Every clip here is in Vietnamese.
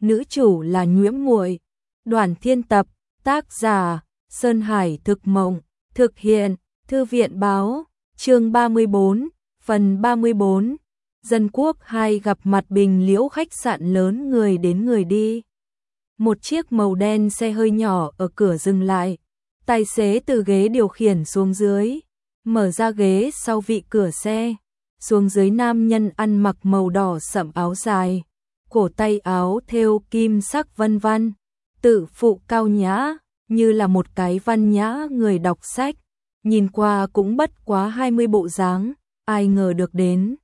nữ chủ là Nhuễm Muội. Đoàn Thiên tập, tác giả Sơn Hải Thực Mộng, thực hiện Thư viện báo, chương 34, phần 34. Dân quốc 2 gặp mặt Bình Liễu khách sạn lớn, người đến người đi. Một chiếc màu đen xe hơi nhỏ ở cửa dừng lại. Tài xế từ ghế điều khiển xuống dưới, mở ra ghế sau vị cửa xe. Xuống dưới nam nhân ăn mặc màu đỏ sẫm, áo dài, cổ tay áo thêu kim sắc vân vân, tự phụ cao nhã, như là một cái văn nhã người đọc sách, nhìn qua cũng bất quá 20 bộ dáng, ai ngờ được đến.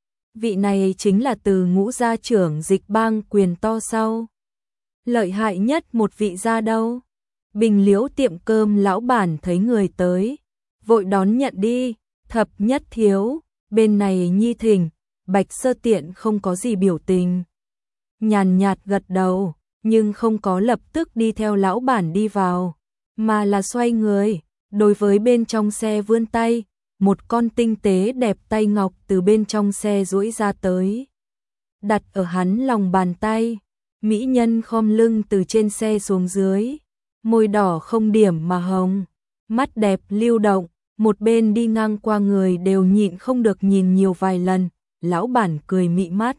Vị này chính là Từ Ngũ gia trưởng Dịch Bang, quyền to sau. Lợi hại nhất một vị gia đâu. Bình Liễu tiệm cơm lão bản thấy người tới, vội đón nhận đi. Thập Nhất thiếu, bên này nhi thỉnh. Bạch Sơ Tiện không có gì biểu tình, nhàn nhạt gật đầu, nhưng không có lập tức đi theo lão bản đi vào, mà là xoay người, đối với bên trong xe vươn tay, một con tinh tế đẹp tay ngọc từ bên trong xe duỗi ra tới, đặt ở hắn lòng bàn tay. Mỹ nhân khom lưng từ trên xe xuống dưới, môi đỏ không điểm mà hồng, mắt đẹp lưu động, một bên đi ngang qua người đều nhịn không được nhìn nhiều vài lần. Lão bản cười mị mắt.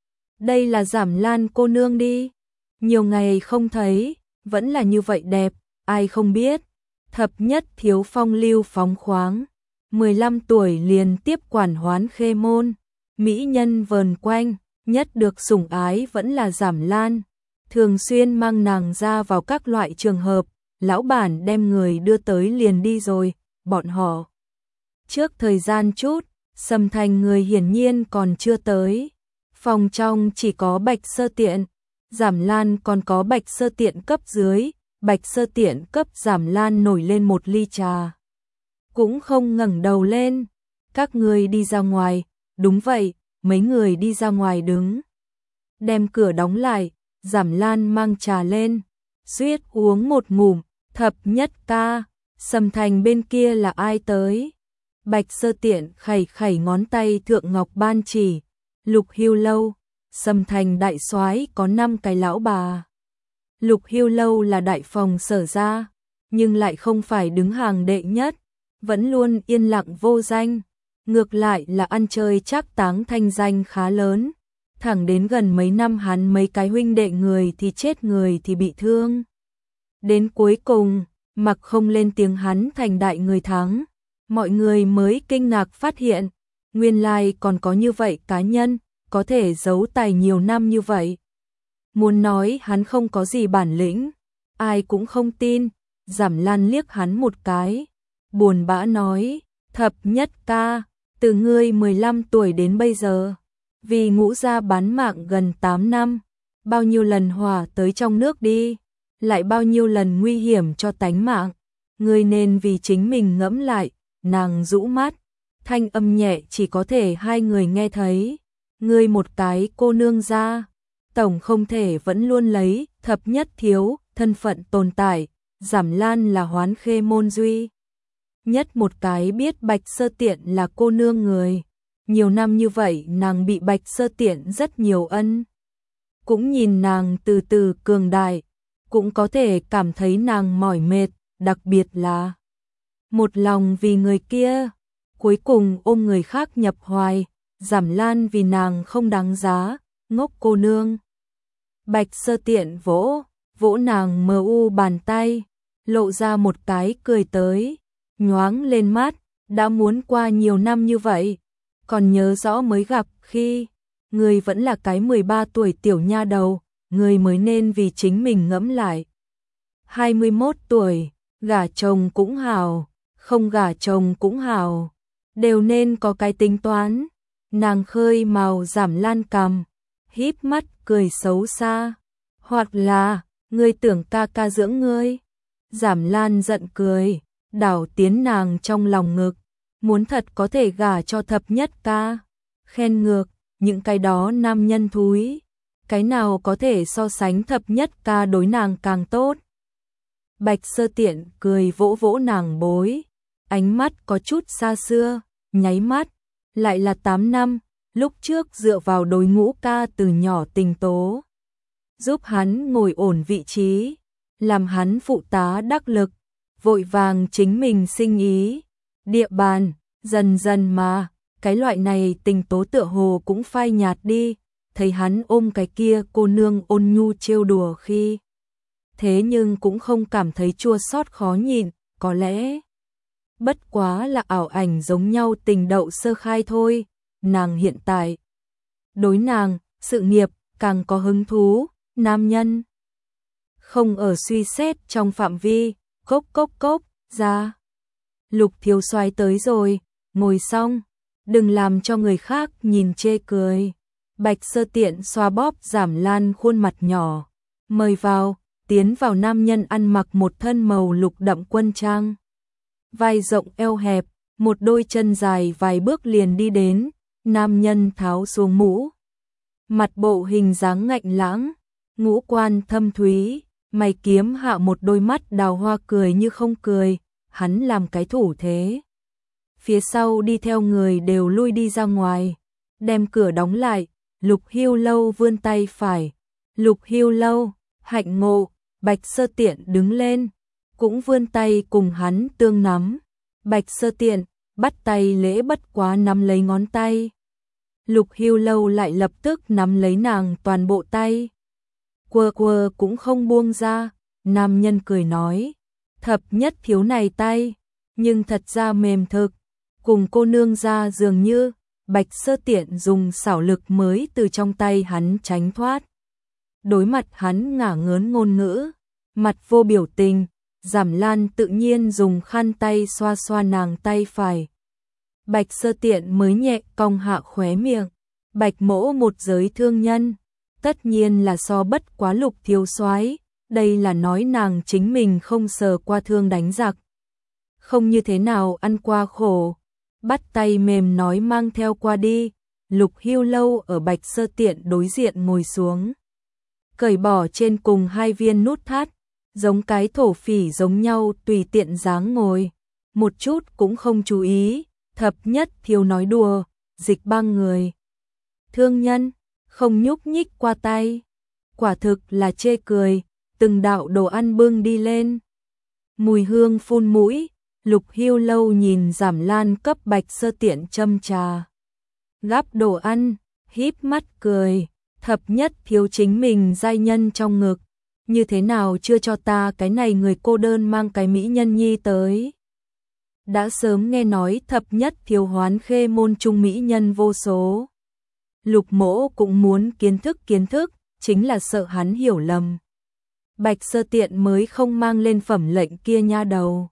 Đây là Giảm Lan cô nương đi, nhiều ngày không thấy, vẫn là như vậy đẹp, ai không biết. Thập Nhất thiếu phong lưu phóng khoáng, 15 tuổi liền tiếp quản Hoán Khê môn, mỹ nhân vờn quanh, nhất được sủng ái vẫn là Giảm Lan, thường xuyên mang nàng ra vào các loại trường hợp. Lão bản đem người đưa tới liền đi rồi, bọn họ trước thời gian chút, Sầm Thành người hiển nhiên còn chưa tới. Phòng trong chỉ có Bạch Sơ Tiện, Giảm Lan, còn có Bạch Sơ Tiện cấp dưới. Bạch Sơ Tiện cấp Giảm Lan nổi lên một ly trà, cũng không ngẩng đầu lên. Các người đi ra ngoài. Đúng vậy, mấy người đi ra ngoài đứng. Đem cửa đóng lại, Giảm Lan mang trà lên, suýt uống một ngụm. Thập Nhất ca, Sầm Thành bên kia là ai tới? Bạch Sơ Tiện khẩy khẩy ngón tay thượng ngọc ban chỉ. Lục Hưu Lâu, Sầm Thành đại soái có 5 cái lão bà. Lục Hưu Lâu là đại phòng Sở gia, nhưng lại không phải đứng hàng đệ nhất, vẫn luôn yên lặng vô danh, ngược lại là ăn chơi trác táng thanh danh khá lớn. Thẳng đến gần mấy năm hắn mấy cái huynh đệ người thì chết người thì bị thương. Đến cuối cùng, mặc không lên tiếng hắn thành đại người thắng, mọi người mới kinh ngạc phát hiện, nguyên lai còn có như vậy cá nhân, có thể giấu tài nhiều năm như vậy. Muốn nói hắn không có gì bản lĩnh, ai cũng không tin. Giảm Lan liếc hắn một cái, buồn bã nói, Thập Nhất ca, từ ngươi 15 tuổi đến bây giờ, vì Ngũ gia bán mạng gần 8 năm, bao nhiêu lần hỏa tới trong nước đi, lại bao nhiêu lần nguy hiểm cho tánh mạng, ngươi nên vì chính mình ngẫm lại. Nàng rũ mắt, thanh âm nhẹ chỉ có thể hai người nghe thấy. Ngươi một cái cô nương gia, tổng không thể vẫn luôn lấy Thập Nhất thiếu thân phận tồn tại. Giảm Lan là Hoán Khê môn duy nhất một cái biết Bạch Sơ Tiện là cô nương người. Nhiều năm như vậy nàng bị Bạch Sơ Tiện rất nhiều ân, cũng nhìn nàng từ từ cường đại, cũng có thể cảm thấy nàng mỏi mệt, đặc biệt là một lòng vì người kia, cuối cùng ôm người khác nhập hoài. Giảm Lan vì nàng không đáng giá, ngốc cô nương. Bạch Sơ Tiện vỗ vỗ nàng mờ u bàn tay, lộ ra một cái cười tới, nhoáng lên mắt. Đã muốn qua nhiều năm như vậy, còn nhớ rõ mới gặp khi người vẫn là cái 13 tuổi tiểu nha đầu, người mới nên vì chính mình ngẫm lại. 21 tuổi, gả chồng cũng hảo, không gả chồng cũng hảo, đều nên có cái tính toán. Nàng khơi màu Giảm Lan cằm, híp mắt cười xấu xa, hoặc là ngươi tưởng ca ca dưỡng ngươi. Giảm Lan giận cười, đảo tiến nàng trong lòng ngực, muốn thật có thể gả cho Thập Nhất ca. Khen ngược, những cái đó nam nhân thúi, cái nào có thể so sánh Thập Nhất ca đối nàng càng tốt. Bạch Sơ Tiện cười vỗ vỗ nàng bối, ánh mắt có chút xa xưa, nháy mắt, lại là 8 năm, lúc trước dựa vào đối Ngũ ca từ nhỏ tình tố. giúp hắn ngồi ổn vị trí, làm hắn phụ tá đắc lực, vội vàng chính mình sinh ý, địa bàn, dần dần mà, cái loại này tình tố tựa hồ cũng phai nhạt đi, thấy hắn ôm cái kia cô nương ôn nhu trêu đùa khi. Thế nhưng cũng không cảm thấy chua xót khó nhịn, có lẽ bất quá là ảo ảnh giống nhau tình đậu sơ khai thôi, nàng hiện tại đối nàng, sự nghiệp càng có hứng thú, nam nhân không ở suy xét trong phạm vi, cốc cốc cốc, ra. Lục thiếu soái tới rồi, ngồi xong, đừng làm cho người khác nhìn chê cười. Bạch Sơ Tiện xoa bóp Giảm Lan khuôn mặt nhỏ, mời vào, tiến vào nam nhân ăn mặc một thân màu lục đậm quân trang. Vai rộng eo hẹp, một đôi chân dài vài bước liền đi đến, nam nhân tháo xuống mũ. Mặt bộ hình dáng ngạnh lãng, ngũ quan thâm thúy, mày kiếm hạ một đôi mắt đào hoa cười như không cười, hắn làm cái thủ thế. Phía sau đi theo người đều lui đi ra ngoài, đem cửa đóng lại, Lục Hưu Lâu vươn tay phải. Lục Hưu Lâu, hạnh ngộ, Bạch Sơ Tiện đứng lên, cũng vươn tay cùng hắn tương nắm. Bạch Sơ Tiện, bắt tay lễ bất quá nắm lấy ngón tay. Lục Hưu Lâu lại lập tức nắm lấy nàng toàn bộ tay. Quơ quơ cũng không buông ra, nam nhân cười nói, thập nhất thiếu này tay, nhưng thật ra mềm thực, cùng cô nương ra dường như. Bạch Sơ Tiện dùng xảo lực mới từ trong tay hắn tránh thoát. Đối mặt hắn ngả ngớn ngôn ngữ, mặt vô biểu tình, Giảm Lan tự nhiên dùng khăn tay xoa xoa nàng tay phải. Bạch Sơ Tiện mới nhẹ cong hạ khóe miệng, Bạch mỗ một giới thương nhân, tất nhiên là so bất quá Lục thiếu soái, đây là nói nàng chính mình không sờ qua thương đánh giặc, không như thế nào ăn qua khổ. Bắt tay mềm nói mang theo qua đi, Lục Hưu Lâu ở Bạch Sơ Tiện đối diện ngồi xuống. Cởi bỏ trên cùng hai viên nút thắt, giống cái thổ phỉ giống nhau tùy tiện dáng ngồi, một chút cũng không chú ý, thập nhất thiếu nói đùa, dịch băng người. Thương nhân, không nhúc nhích qua tay, quả thực là chê cười, từng đạo đồ ăn bưng đi lên. Mùi hương phun mũi. Lục Hưu Lâu nhìn Giảm Lan cấp Bạch Sơ Tiện châm trà, gắp đồ ăn, híp mắt cười, thập nhất thiếu chính mình giai nhân trong ngực, như thế nào chưa cho ta cái này người cô đơn mang cái mỹ nhân nhi tới. Đã sớm nghe nói thập nhất thiếu Hoán Khê môn trung mỹ nhân vô số. Lục mỗ cũng muốn kiến thức, chính là sợ hắn hiểu lầm. Bạch Sơ Tiện mới không mang lên phẩm lệnh kia nha đầu.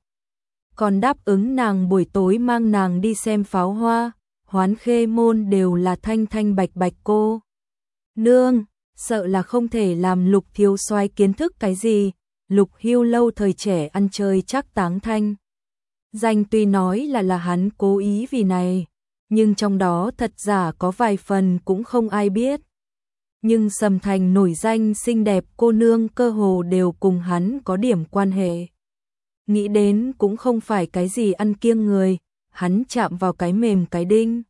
Còn đáp ứng nàng buổi tối mang nàng đi xem pháo hoa, Hoán Khê môn đều là thanh thanh bạch bạch cô. Nương, sợ là không thể làm Lục thiếu soái kiến thức cái gì, Lục Hưu Lâu thời trẻ ăn chơi chắc táng thanh. Danh tuy nói là hắn cố ý vì này, nhưng trong đó thật giả có vài phần cũng không ai biết. Nhưng Sầm Thành nổi danh xinh đẹp cô nương cơ hồ đều cùng hắn có điểm quan hệ. Nghĩ đến cũng không phải cái gì ăn kiêng người, hắn chạm vào cái mềm cái đinh.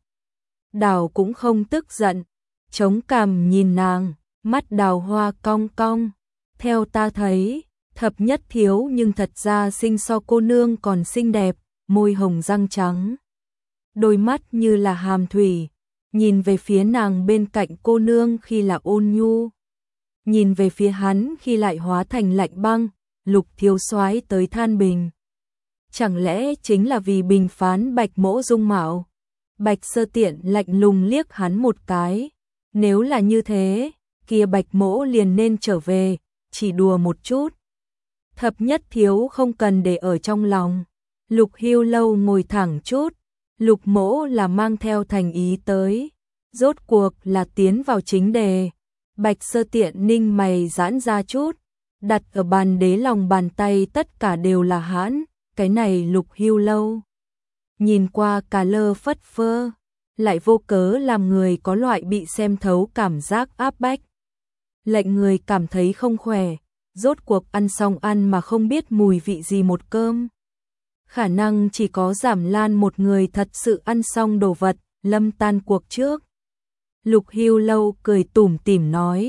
Đào cũng không tức giận, chống cằm nhìn nàng, mắt đào hoa cong cong. Theo ta thấy, thập nhất thiếu nhưng thật ra xinh so cô nương còn xinh đẹp, môi hồng răng trắng. Đôi mắt như là hàm thủy, nhìn về phía nàng bên cạnh cô nương khi là ôn nhu. Nhìn về phía hắn khi lại hóa thành lạnh băng. Lục thiếu soái tới than bình. Chẳng lẽ chính là vì bình phán Bạch mỗ dung mạo? Bạch Sơ Tiện lạnh lùng liếc hắn một cái. Nếu là như thế, kia Bạch mỗ liền nên trở về, chỉ đùa một chút. Thập nhất thiếu không cần để ở trong lòng. Lục Hưu Lâu ngồi thẳng chút. Lục mỗ là mang theo thành ý tới. Rốt cuộc là tiến vào chính đề. Bạch Sơ Tiện ninh mày giãn ra chút. Đặt ở bàn đế lòng bàn tay tất cả đều là hãn, cái này Lục Hưu Lâu. Nhìn qua cà lơ phất phơ, lại vô cớ làm người có loại bị xem thấu cảm giác áp bách. Lệnh người cảm thấy không khỏe, rốt cuộc ăn xong ăn mà không biết mùi vị gì một cơm. Khả năng chỉ có Giảm Lan một người thật sự ăn xong đồ vật, lâm tan cuộc trước. Lục Hưu Lâu cười tủm tỉm nói,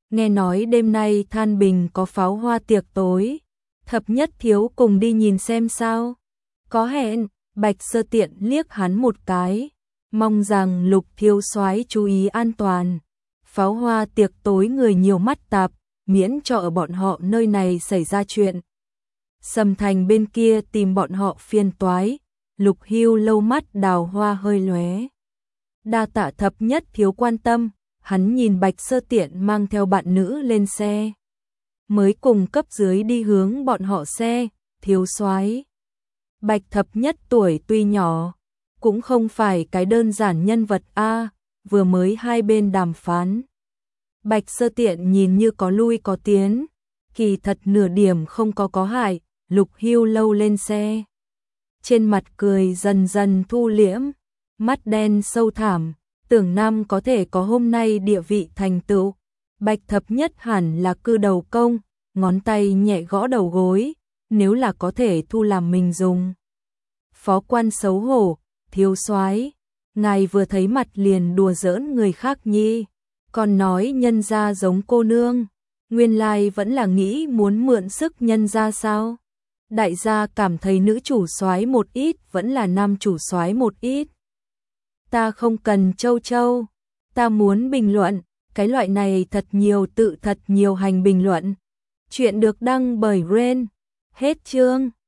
nghe nói đêm nay Than Bình có pháo hoa tiệc tối, Thập Nhất Thiếu cùng đi nhìn xem sao. Có hẹn, Bạch Sơ Tiện liếc hắn một cái, mong rằng Lục thiếu soái chú ý an toàn. Pháo hoa tiệc tối người nhiều mắt tạp, miễn cho ở bọn họ nơi này xảy ra chuyện. Sầm Thành bên kia tìm bọn họ phiền toái, Lục Hưu lâu mắt đào hoa hơi lóe. Đa tạ Thập Nhất Thiếu quan tâm, hắn nhìn Bạch Sơ Tiện mang theo bạn nữ lên xe. Mới cùng cấp dưới đi hướng bọn họ xe, thiếu soái. Bạch Thập Nhất tuổi tuy nhỏ, cũng không phải cái đơn giản nhân vật a, vừa mới hai bên đàm phán. Bạch Sơ Tiện nhìn như có lui có tiến, kỳ thật nửa điểm không có hại. Lục Hưu lâu lên xe, trên mặt cười dần dần thu liễm, mắt đen sâu thẳm, tưởng Nam có thể có hôm nay địa vị thành tựu. Bạch Thập Nhất hẳn là cư đầu công, ngón tay nhẹ gõ đầu gối, nếu là có thể thu làm mình dùng. Phó quan xấu hổ, thiếu soái, ngài vừa thấy mặt liền đùa giỡn người khác nhi, còn nói nhân gia giống cô nương, nguyên lai vẫn là nghĩ muốn mượn sức nhân gia sao? Đại gia cảm thấy nữ chủ soái một ít vẫn là nam chủ soái một ít. Ta không cần châu châu, ta muốn bình luận, cái loại này thật nhiều tự thật nhiều hành bình luận. Chuyện được đăng bởi Ren. Hết chương.